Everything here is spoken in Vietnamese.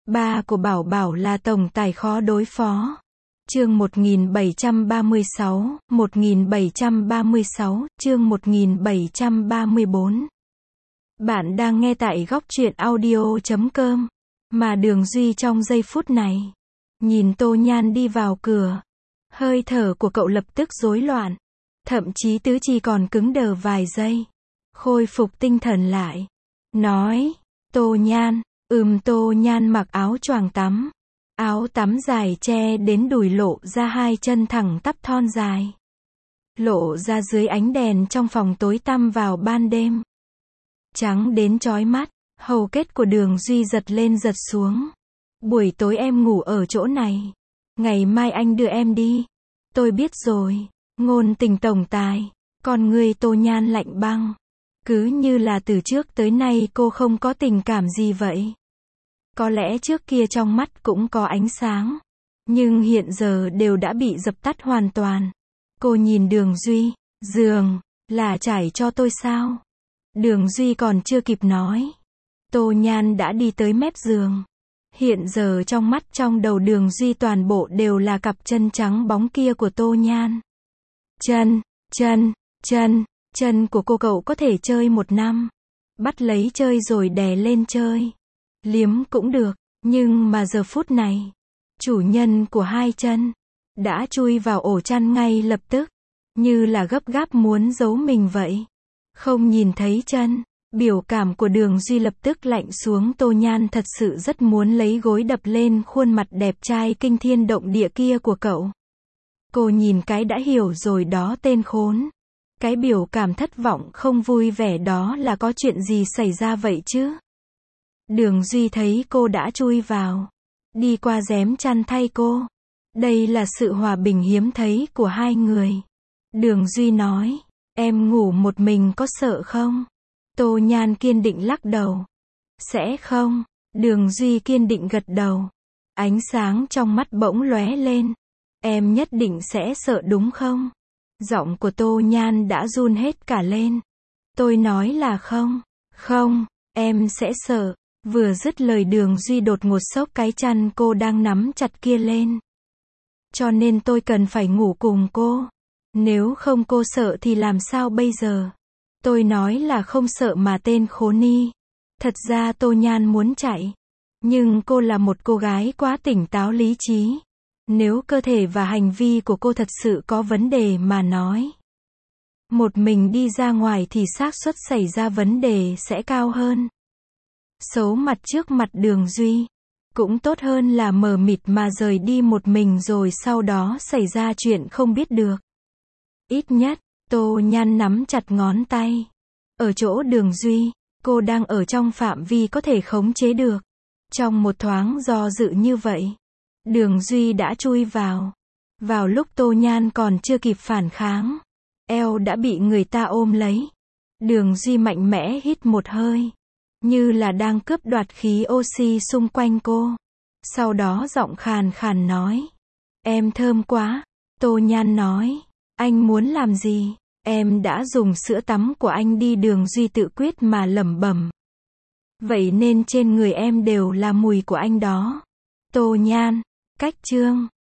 Ba của Bảo Bảo là tổng tài khó đối phó. Chương 1736, 1736, chương 1734. Bạn đang nghe tại góc truyện audio.com. Mà Đường Duy trong giây phút này nhìn Tô Nhan đi vào cửa, hơi thở của cậu lập tức rối loạn, thậm chí tứ chi còn cứng đờ vài giây. Khôi phục tinh thần lại, nói, Tô Nhan. Tô Nhan mặc áo choàng tắm. Áo tắm dài che đến đùi, lộ ra hai chân thẳng tắp thon dài. Lộ ra dưới ánh đèn trong phòng tối tăm vào ban đêm. Trắng đến chói mắt, hầu kết của Đường Duy giật lên giật xuống. Buổi tối em ngủ ở chỗ này. Ngày mai anh đưa em đi. Tôi biết rồi. Ngôn tình tổng tài. Con người Tô Nhan lạnh băng. Cứ như là từ trước tới nay cô không có tình cảm gì vậy. Có lẽ trước kia trong mắt cũng có ánh sáng, nhưng hiện giờ đều đã bị dập tắt hoàn toàn. Cô nhìn Đường Duy, giường, là trải cho tôi sao? Đường Duy còn chưa kịp nói, Tô Nhan đã đi tới mép giường. Hiện giờ trong mắt trong đầu Đường Duy toàn bộ đều là cặp chân trắng bóng kia của Tô Nhan. Chân của cô cậu có thể chơi 1 năm. Bắt lấy chơi rồi đè lên chơi. Liếm cũng được, nhưng mà giờ phút này, chủ nhân của hai chân đã chui vào ổ chăn ngay lập tức, như là gấp gáp muốn giấu mình vậy. Không nhìn thấy chân, biểu cảm của Đường Duy lập tức lạnh xuống. Tô Nhan thật sự rất muốn lấy gối đập lên khuôn mặt đẹp trai kinh thiên động địa kia của cậu. Cô nhìn cái đã hiểu rồi đó, tên khốn. Cái biểu cảm thất vọng không vui vẻ đó là có chuyện gì xảy ra vậy chứ? Đường Duy thấy cô đã chui vào, đi qua rém chăn thay cô. Đây là sự hòa bình hiếm thấy của hai người. Đường Duy nói, em ngủ một mình có sợ không? Tô Nhan kiên định lắc đầu. Sẽ không. Đường Duy kiên định gật đầu. Ánh sáng trong mắt bỗng lóe lên. Em nhất định sẽ sợ đúng không? Giọng của Tô Nhan đã run hết cả lên. Tôi nói là không. Không, em sẽ sợ. Vừa dứt lời Đường Duy đột ngột xốc cái chăn cô đang nắm chặt kia lên. Cho nên tôi cần phải ngủ cùng cô. Nếu không cô sợ thì làm sao bây giờ? Tôi nói là không sợ mà, tên khốn ni. Thật ra Tô Nhan muốn chạy. Nhưng cô là một cô gái quá tỉnh táo lý trí. Nếu cơ thể và hành vi của cô thật sự có vấn đề mà nói, một mình đi ra ngoài thì xác suất xảy ra vấn đề sẽ cao hơn. Xấu mặt trước mặt Đường Duy cũng tốt hơn là mờ mịt mà rời đi một mình rồi sau đó xảy ra chuyện không biết được. Ít nhất, Tô Nhan nắm chặt ngón tay. Ở chỗ Đường Duy, cô đang ở trong phạm vi có thể khống chế được. Trong một thoáng do dự như vậy, Đường Duy đã chui vào. Vào lúc Tô Nhan còn chưa kịp phản kháng, eo đã bị người ta ôm lấy. Đường Duy mạnh mẽ hít một hơi, như là đang cướp đoạt khí oxy xung quanh cô. Sau đó giọng khàn khàn nói, em thơm quá. Tô Nhan nói, anh muốn làm gì? Em đã dùng sữa tắm của anh đi. Đường Duy tự quyết mà lẩm bẩm. Vậy nên trên người em đều là mùi của anh đó. Tô Nhan, cách chương